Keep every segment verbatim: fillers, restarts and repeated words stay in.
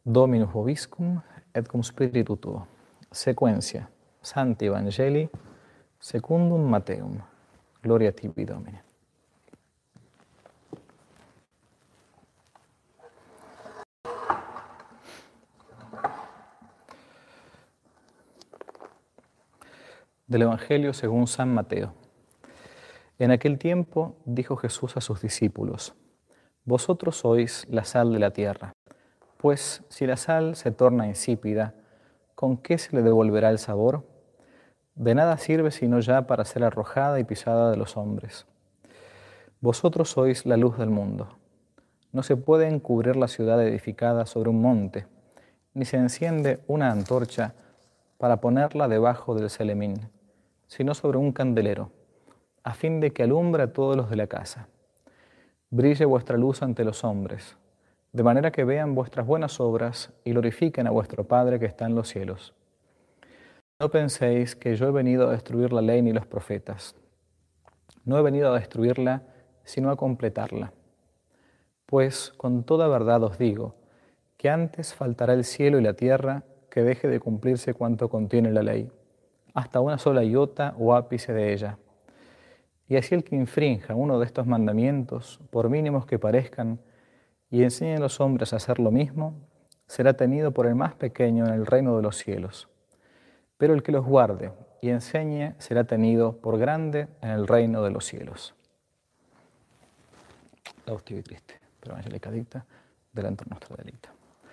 Dominus vobiscum et cum spiritu tuo. Sequencia. Sancti Evangelii secundum Matteum. Gloria tibi, Domine. Del Evangelio según San Mateo. En aquel tiempo dijo Jesús a sus discípulos: Vosotros sois la sal de la tierra, pues si la sal se torna insípida, ¿con qué se le devolverá el sabor? De nada sirve sino ya para ser arrojada y pisada de los hombres. Vosotros sois la luz del mundo. No se puede encubrir la ciudad edificada sobre un monte, ni se enciende una antorcha para ponerla debajo del celemín, sino sobre un candelero, a fin de que alumbre a todos los de la casa. Brille vuestra luz ante los hombres, de manera que vean vuestras buenas obras y glorifiquen a vuestro Padre que está en los cielos. No penséis que yo he venido a destruir la ley ni los profetas. No he venido a destruirla, sino a completarla. Pues con toda verdad os digo, que antes faltará el cielo y la tierra que deje de cumplirse cuanto contiene la ley, hasta una sola iota o ápice de ella. Y así el que infrinja uno de estos mandamientos, por mínimos que parezcan, y enseñe a los hombres a hacer lo mismo, será tenido por el más pequeño en el reino de los cielos. Pero el que los guarde y enseñe será tenido por grande en el reino de los cielos. Lausti y triste, pero Angelica dicta, delante nuestro delita.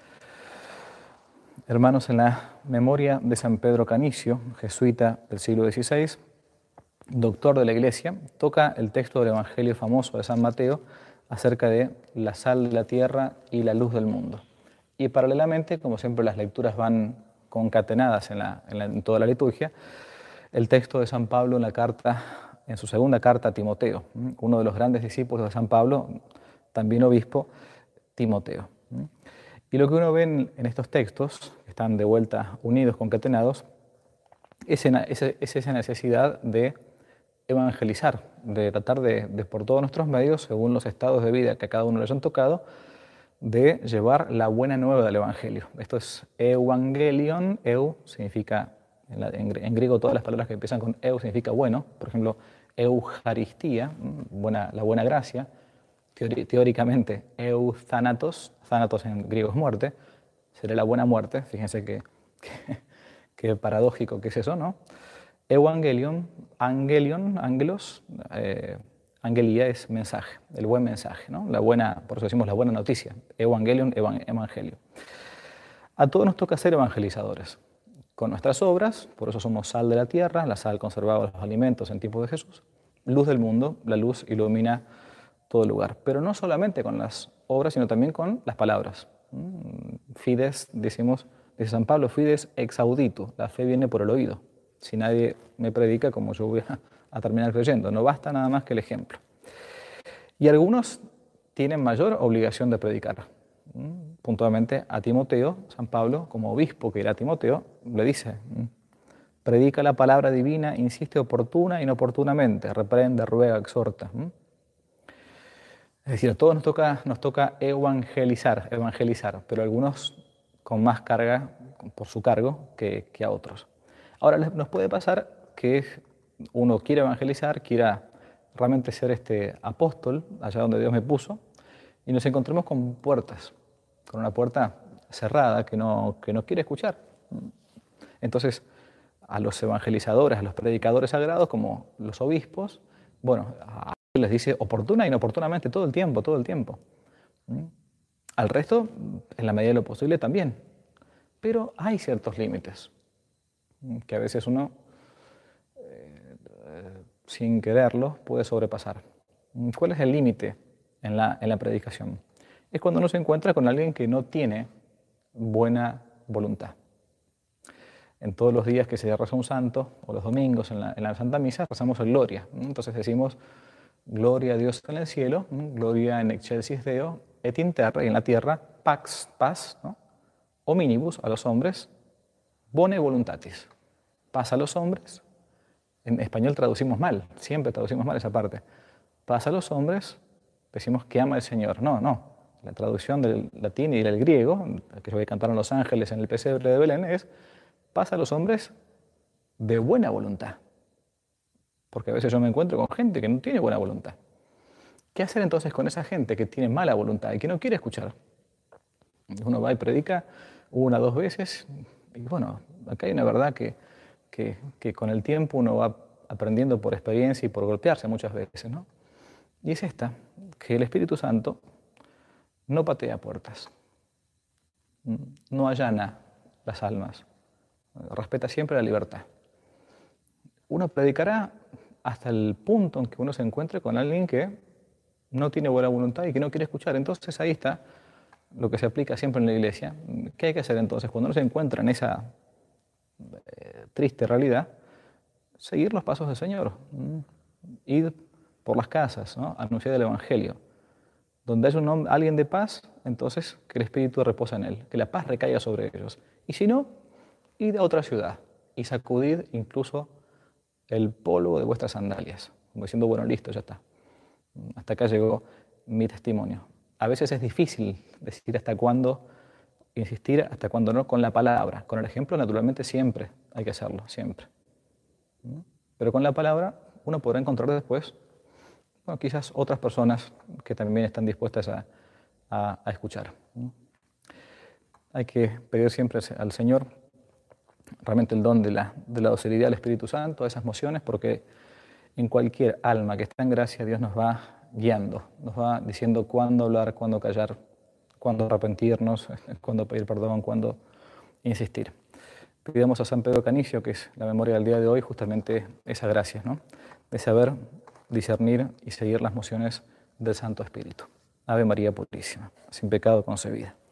Hermanos, en la memoria de San Pedro Canicio, jesuita del siglo dieciséis, doctor de la Iglesia, toca el texto del Evangelio famoso de San Mateo acerca de la sal de la tierra y la luz del mundo. Y paralelamente, como siempre las lecturas van concatenadas en, la, en, la, en toda la liturgia, el texto de San Pablo en la carta, en su segunda carta a Timoteo, uno de los grandes discípulos de San Pablo, también obispo, Timoteo. Y lo que uno ve en, en estos textos, que están de vuelta unidos, concatenados, es, en, es, es esa necesidad de evangelizar, de tratar de, de, por todos nuestros medios, según los estados de vida que a cada uno le hayan tocado, de llevar la buena nueva del Evangelio. Esto es evangelion. Eu significa, en, la, en, en griego todas las palabras que empiezan con eu significa bueno. Por ejemplo, eujaristía, buena, la buena gracia. Teori, teóricamente, euthanatos, thanatos en griego es muerte, sería la buena muerte. Fíjense que, que, que paradójico que es eso, ¿no? Evangelion, angelion, angelos, eh, angelia es mensaje, el buen mensaje, ¿no? La buena, por eso decimos la buena noticia, evangelion, evangelio. A todos nos toca ser evangelizadores, con nuestras obras, por eso somos sal de la tierra, la sal conservaba los alimentos en tiempos de Jesús, luz del mundo, la luz ilumina todo lugar, pero no solamente con las obras, sino también con las palabras. Fides, decimos, dice San Pablo, fides ex auditu, la fe viene por el oído. Si nadie me predica, como yo voy a, a terminar creyendo. No basta nada más que el ejemplo. Y algunos tienen mayor obligación de predicar. Puntualmente a Timoteo, San Pablo, como obispo que era Timoteo, le dice, predica la palabra divina, insiste oportuna e inoportunamente, reprende, ruega, exhorta. Es decir, a todos nos toca, nos toca evangelizar, evangelizar, pero algunos con más carga por su cargo que, que a otros. Ahora, nos puede pasar que uno quiera evangelizar, quiera realmente ser este apóstol, allá donde Dios me puso, y nos encontremos con puertas, con una puerta cerrada que no, que no quiere escuchar. Entonces, a los evangelizadores, a los predicadores sagrados, como los obispos, bueno, a ellos les dice oportuna e inoportunamente todo el tiempo, todo el tiempo. Al resto, en la medida de lo posible también. Pero hay ciertos límites que a veces uno, eh, sin quererlo, puede sobrepasar. ¿Cuál es el límite en la, en la predicación? Es cuando uno se encuentra con alguien que no tiene buena voluntad. En todos los días que se reza un santo, o los domingos en la, en la Santa Misa, rezamos el Gloria. Entonces decimos, Gloria a Dios en el cielo, Gloria en excelsis Deo, et in terra, y en la tierra, pax, paz, ¿no? Hominibus, a los hombres, bone voluntatis. Paz a los hombres. En español traducimos mal, siempre traducimos mal esa parte. Paz a los hombres, decimos que ama el Señor. No, no. la traducción del latín y del griego, aquello que cantaron los ángeles en el pesebre de Belén, es paz a los hombres de buena voluntad. Porque a veces yo me encuentro con gente que no tiene buena voluntad. ¿Qué hacer entonces con esa gente que tiene mala voluntad y que no quiere escuchar? Uno va y predica una o dos veces y bueno, acá hay una verdad que, que, que con el tiempo uno va aprendiendo por experiencia y por golpearse muchas veces, ¿no? Y es esta, que el Espíritu Santo no patea puertas, no allana las almas, respeta siempre la libertad. Uno predicará hasta el punto en que uno se encuentre con alguien que no tiene buena voluntad y que no quiere escuchar. Entonces ahí está lo que se aplica siempre en la iglesia. ¿Qué hay que hacer entonces? Cuando uno se encuentra en esa eh, triste realidad, seguir los pasos del Señor. Ir por las casas, ¿no? Anunciar el Evangelio. Donde haya un hombre, alguien de paz, entonces que el Espíritu reposa en él, que la paz recaiga sobre ellos. Y si no, id a otra ciudad y sacudid incluso el polvo de vuestras sandalias, como diciendo, bueno, listo, ya está. Hasta acá llegó mi testimonio. A veces es difícil decir hasta cuándo, insistir hasta cuándo no, con la palabra. Con el ejemplo, naturalmente, siempre hay que hacerlo, siempre. Pero con la palabra uno podrá encontrar después, bueno, quizás otras personas que también están dispuestas a, a, a escuchar. Hay que pedir siempre al Señor realmente el don de la, de la docilidad del Espíritu Santo, de esas mociones, porque en cualquier alma que está en gracia, Dios nos va guiando, nos va diciendo cuándo hablar, cuándo callar, cuándo arrepentirnos, cuándo pedir perdón, cuándo insistir. Pidamos a San Pedro Canicio, que es la memoria del día de hoy, justamente esa gracia, ¿no? De saber discernir y seguir las mociones del Santo Espíritu. Ave María Purísima, sin pecado concebida.